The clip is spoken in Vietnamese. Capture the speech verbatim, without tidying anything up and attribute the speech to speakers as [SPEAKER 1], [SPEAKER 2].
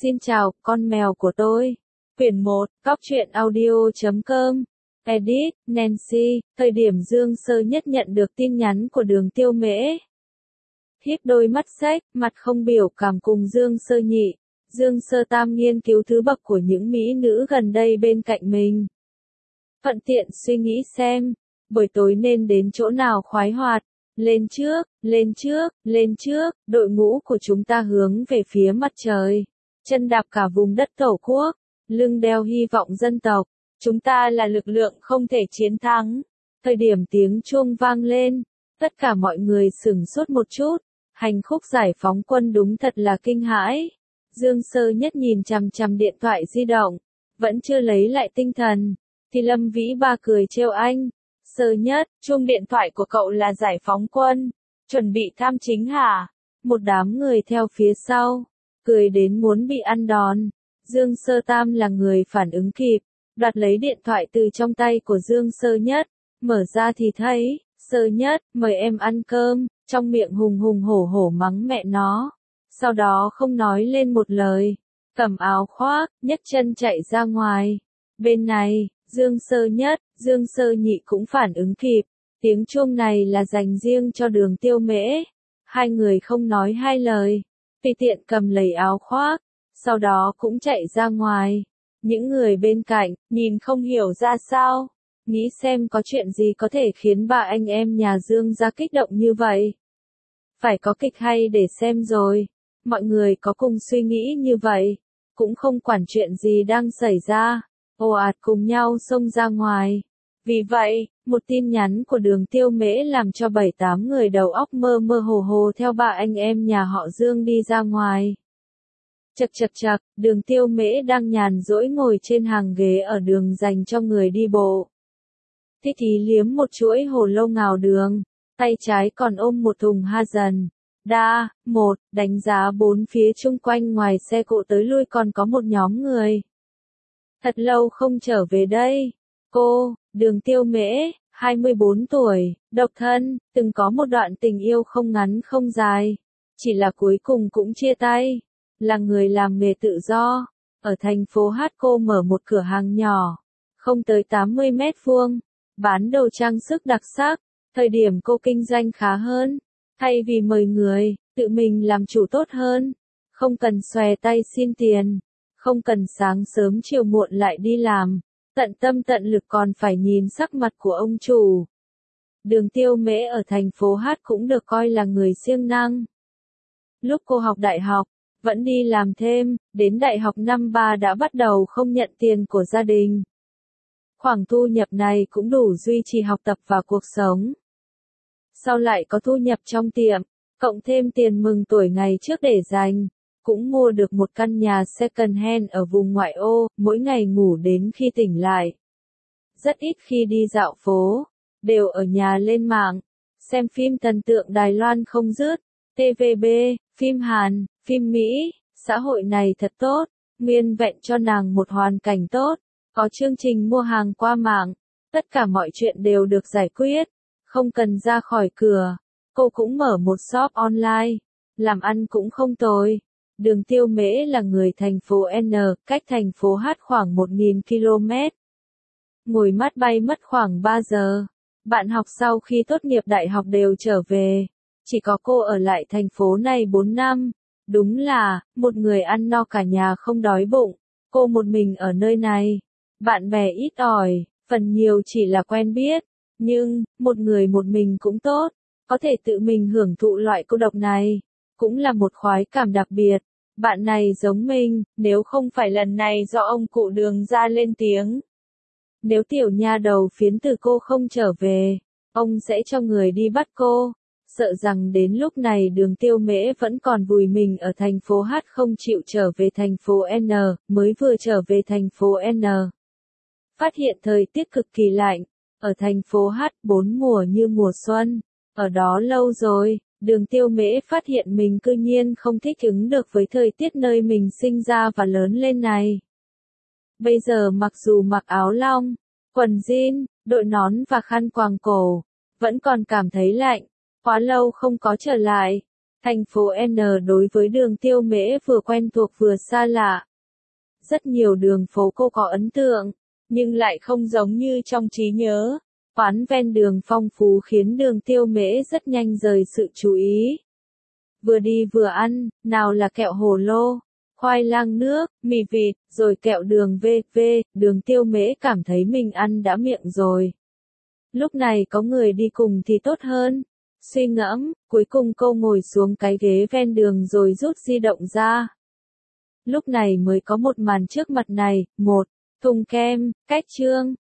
[SPEAKER 1] Xin chào, con mèo của tôi. Quyển một, Cóc truyện audio chấm com. Edit, Nancy, thời điểm Dương Sơ Nhất nhận được tin nhắn của Đường Tiêu Mễ. Híp đôi mắt xếch, mặt không biểu cảm cùng Dương Sơ Nhị. Dương Sơ Tam nghiên cứu thứ bậc của những mỹ nữ gần đây bên cạnh mình. Thuận tiện suy nghĩ xem, buổi tối nên đến chỗ nào khoái hoạt. Lên trước, lên trước, lên trước, đội ngũ của chúng ta hướng về phía mặt trời. Chân đạp cả vùng đất Tổ quốc, lưng đeo hy vọng dân tộc. Chúng ta là lực lượng không thể chiến thắng. Thời điểm tiếng chuông vang lên, tất cả mọi người sửng sốt một chút. Hành khúc giải phóng quân đúng thật là kinh hãi. Dương Sơ Nhất nhìn chằm chằm điện thoại di động, vẫn chưa lấy lại tinh thần, thì Lâm Vĩ Ba cười trêu anh. Sơ Nhất, chuông điện thoại của cậu là giải phóng quân, chuẩn bị tham chính hả? Một đám người theo phía sau, cười đến muốn bị ăn đòn. Dương Sơ Tam là người phản ứng kịp, đoạt lấy điện thoại từ trong tay của Dương Sơ Nhất, mở ra thì thấy, Sơ Nhất, mời em ăn cơm, trong miệng hùng hùng hổ hổ mắng mẹ nó. Sau đó không nói lên một lời, cầm áo khoác, nhấc chân chạy ra ngoài. Bên này, Dương Sơ Nhất, Dương Sơ Nhị cũng phản ứng kịp, tiếng chuông này là dành riêng cho Đường Tiêu Mễ. Hai người không nói hai lời, tùy tiện cầm lấy áo khoác, sau đó cũng chạy ra ngoài. Những người bên cạnh, nhìn không hiểu ra sao, nghĩ xem có chuyện gì có thể khiến ba anh em nhà Dương ra kích động như vậy. Phải có kịch hay để xem rồi. Mọi người có cùng suy nghĩ như vậy, cũng không quản chuyện gì đang xảy ra, ồ ạt cùng nhau xông ra ngoài. Vì vậy, một tin nhắn của Đường Tiêu Mễ làm cho bảy tám người đầu óc mơ mơ hồ hồ theo ba anh em nhà họ Dương đi ra ngoài. Chật chật chật, Đường Tiêu Mễ đang nhàn rỗi ngồi trên hàng ghế ở đường dành cho người đi bộ. Thích Ý liếm một chuỗi hồ lô ngào đường, tay trái còn ôm một thùng ha dần. Đa, một, đánh giá bốn phía chung quanh ngoài xe cộ tới lui còn có một nhóm người. Thật lâu không trở về đây. Cô, Đường Tiêu Mễ, hai mươi bốn tuổi, độc thân, từng có một đoạn tình yêu không ngắn không dài. Chỉ là cuối cùng cũng chia tay. Là người làm nghề tự do. Ở thành phố Hát cô mở một cửa hàng nhỏ. Không tới tám mươi mét vuông. Bán đồ trang sức đặc sắc. Thời điểm cô kinh doanh khá hơn. Thay vì mời người, tự mình làm chủ tốt hơn. Không cần xòe tay xin tiền. Không cần sáng sớm chiều muộn lại đi làm. Tận tâm tận lực còn phải nhìn sắc mặt của ông chủ. Đường Tiêu Mễ ở thành phố Hát cũng được coi là người siêng năng. Lúc cô học đại học, vẫn đi làm thêm, đến đại học năm ba đã bắt đầu không nhận tiền của gia đình. Khoản thu nhập này cũng đủ duy trì học tập và cuộc sống. Sau lại có thu nhập trong tiệm, cộng thêm tiền mừng tuổi ngày trước để dành, cũng mua được một căn nhà second hand ở vùng ngoại ô, mỗi ngày ngủ đến khi tỉnh lại. Rất ít khi đi dạo phố, đều ở nhà lên mạng, xem phim thần tượng Đài Loan không dứt, tê vê bê, phim Hàn, phim Mỹ, xã hội này thật tốt, nguyên vẹn cho nàng một hoàn cảnh tốt, có chương trình mua hàng qua mạng, tất cả mọi chuyện đều được giải quyết. Không cần ra khỏi cửa, cô cũng mở một shop online, làm ăn cũng không tồi. Đường Tiêu Mễ là người thành phố N, cách thành phố H khoảng một nghìn ki lô mét. Ngồi mắt bay mất khoảng ba giờ. Bạn học sau khi tốt nghiệp đại học đều trở về. Chỉ có cô ở lại thành phố này bốn năm. Đúng là, một người ăn no cả nhà không đói bụng. Cô một mình ở nơi này. Bạn bè ít ỏi, phần nhiều chỉ là quen biết. Nhưng, một người một mình cũng tốt, có thể tự mình hưởng thụ loại cô độc này, cũng là một khoái cảm đặc biệt. Bạn này giống mình, nếu không phải lần này do ông cụ Đường ra lên tiếng. Nếu tiểu nha đầu phiến từ cô không trở về, ông sẽ cho người đi bắt cô. Sợ rằng đến lúc này Đường Tiêu Mễ vẫn còn vùi mình ở thành phố H không chịu trở về thành phố N, mới vừa trở về thành phố N. Phát hiện thời tiết cực kỳ lạnh. Ở thành phố H bốn mùa như mùa xuân, ở đó lâu rồi, Đường Tiêu Mễ phát hiện mình cư nhiên không thích ứng được với thời tiết nơi mình sinh ra và lớn lên này. Bây giờ mặc dù mặc áo lông, quần jean, đội nón và khăn quàng cổ, vẫn còn cảm thấy lạnh, quá lâu không có trở lại. Thành phố N đối với đường Tiêu Mễ vừa quen thuộc vừa xa lạ. Rất nhiều đường phố cô có ấn tượng, nhưng lại không giống như trong trí nhớ. Quán ven đường phong phú khiến đường Tiêu Mễ rất nhanh rời sự chú ý. Vừa đi vừa ăn, nào là kẹo hồ lô, khoai lang nước, mì vịt, rồi kẹo đường vê vê, đường Tiêu Mễ cảm thấy mình ăn đã miệng rồi. Lúc này có người đi cùng thì tốt hơn. Suy ngẫm, cuối cùng cô ngồi xuống cái ghế ven đường rồi rút di động ra. Lúc này mới có một màn trước mặt này, một, thùng kem, cách trương,